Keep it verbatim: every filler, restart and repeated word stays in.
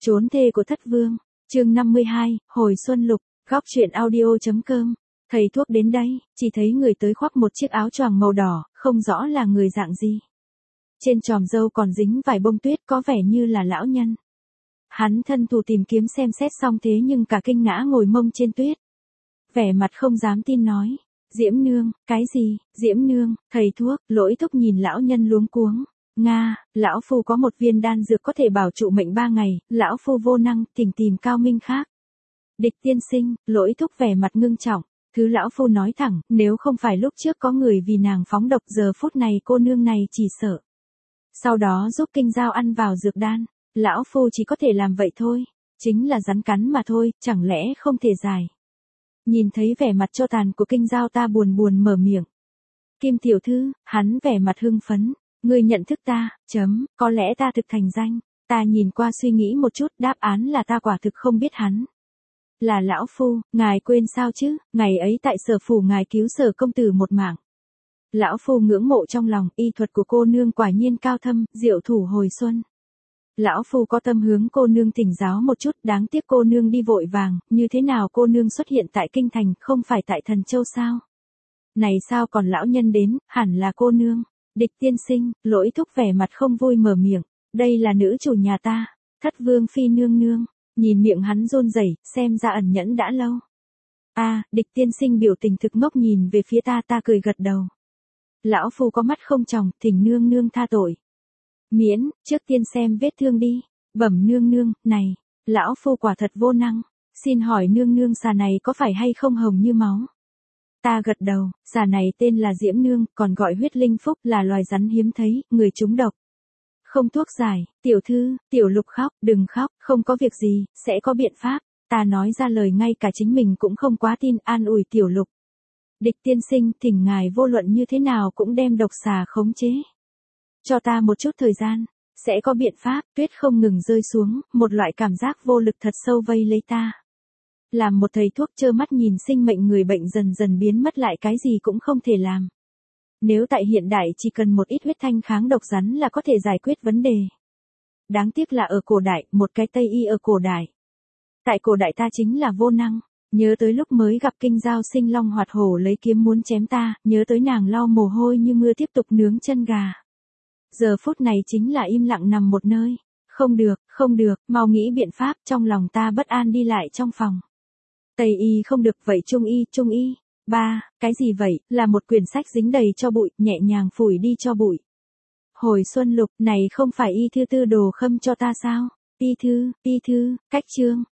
Trốn thê của thất vương, chương năm mươi hai, hồi xuân lục, góc truyện audio.com. Thầy thuốc đến đây, chỉ thấy người tới khoác một chiếc áo choàng màu đỏ, không rõ là người dạng gì. Trên tròm râu còn dính vài bông tuyết, có vẻ như là lão nhân. Hắn thân thủ tìm kiếm xem xét xong thế nhưng cả kinh ngã ngồi mông trên tuyết. Vẻ mặt không dám tin nói, Diễm nương, cái gì, Diễm nương, thầy thuốc, Lỗi Thúc nhìn lão nhân luống cuống. Nga, lão phu có một viên đan dược có thể bảo trụ mệnh ba ngày, lão phu vô năng, thỉnh tìm cao minh khác. Địch tiên sinh, Lỗi Thúc vẻ mặt ngưng trọng, thứ lão phu nói thẳng, nếu không phải lúc trước có người vì nàng phóng độc giờ phút này cô nương này chỉ sợ. Sau đó giúp Kinh Giao ăn vào dược đan, lão phu chỉ có thể làm vậy thôi, chính là rắn cắn mà thôi, chẳng lẽ không thể giải. Nhìn thấy vẻ mặt cho tàn của Kinh Giao ta buồn buồn mở miệng. Kim tiểu thư, hắn vẻ mặt hưng phấn. Ngươi nhận thức ta, chấm, có lẽ ta thực thành danh. Ta nhìn qua suy nghĩ một chút, đáp án là ta quả thực không biết hắn. Là lão phu, ngài quên sao chứ, ngày ấy tại Sở phủ ngài cứu Sở công tử một mạng. Lão phu ngưỡng mộ trong lòng, y thuật của cô nương quả nhiên cao thâm, diệu thủ hồi xuân. Lão phu có tâm hướng cô nương thỉnh giáo một chút, đáng tiếc cô nương đi vội vàng, như thế nào cô nương xuất hiện tại kinh thành, không phải tại Thần Châu sao? Này sao còn lão nhân đến, hẳn là cô nương. Địch tiên sinh, Lỗi Thúc vẻ mặt không vui mở miệng, đây là nữ chủ nhà ta, Thất vương phi nương nương, nhìn miệng hắn run rẩy, xem ra ẩn nhẫn đã lâu. A, à, địch tiên sinh biểu tình thực ngốc nhìn về phía ta, ta cười gật đầu. Lão phu có mắt không tròng, thỉnh nương nương tha tội. Miễn, trước tiên xem vết thương đi, bẩm nương nương, này, lão phu quả thật vô năng, xin hỏi nương nương xà này có phải hay không hồng như máu? Ta gật đầu, xà này tên là Diễm nương, còn gọi huyết linh phúc, là loài rắn hiếm thấy, người trúng độc. Không thuốc giải, tiểu thư, tiểu lục khóc, đừng khóc, không có việc gì, sẽ có biện pháp. Ta nói ra lời ngay cả chính mình cũng không quá tin, an ủi tiểu lục. Địch tiên sinh, thỉnh ngài vô luận như thế nào cũng đem độc xà khống chế. Cho ta một chút thời gian, sẽ có biện pháp. Tuyết không ngừng rơi xuống, một loại cảm giác vô lực thật sâu vây lấy ta. Làm một thầy thuốc trơ mắt nhìn sinh mệnh người bệnh dần dần biến mất lại cái gì cũng không thể làm. Nếu tại hiện đại chỉ cần một ít huyết thanh kháng độc rắn là có thể giải quyết vấn đề. Đáng tiếc là ở cổ đại, một cái Tây y ở cổ đại. Tại cổ đại ta chính là vô năng, nhớ tới lúc mới gặp Kinh Giao sinh long hoạt hổ lấy kiếm muốn chém ta, nhớ tới nàng lau mồ hôi như mưa tiếp tục nướng chân gà. Giờ phút này chính là im lặng nằm một nơi. Không được, không được, mau nghĩ biện pháp, trong lòng ta bất an đi lại trong phòng. Tây y không được, vậy trung y, trung y. Ba, cái gì vậy, là một quyển sách dính đầy cho bụi, nhẹ nhàng phủi đi cho bụi. Hồi xuân lục, này không phải y thư tư đồ khâm cho ta sao? Y thư, y thư, cách chương,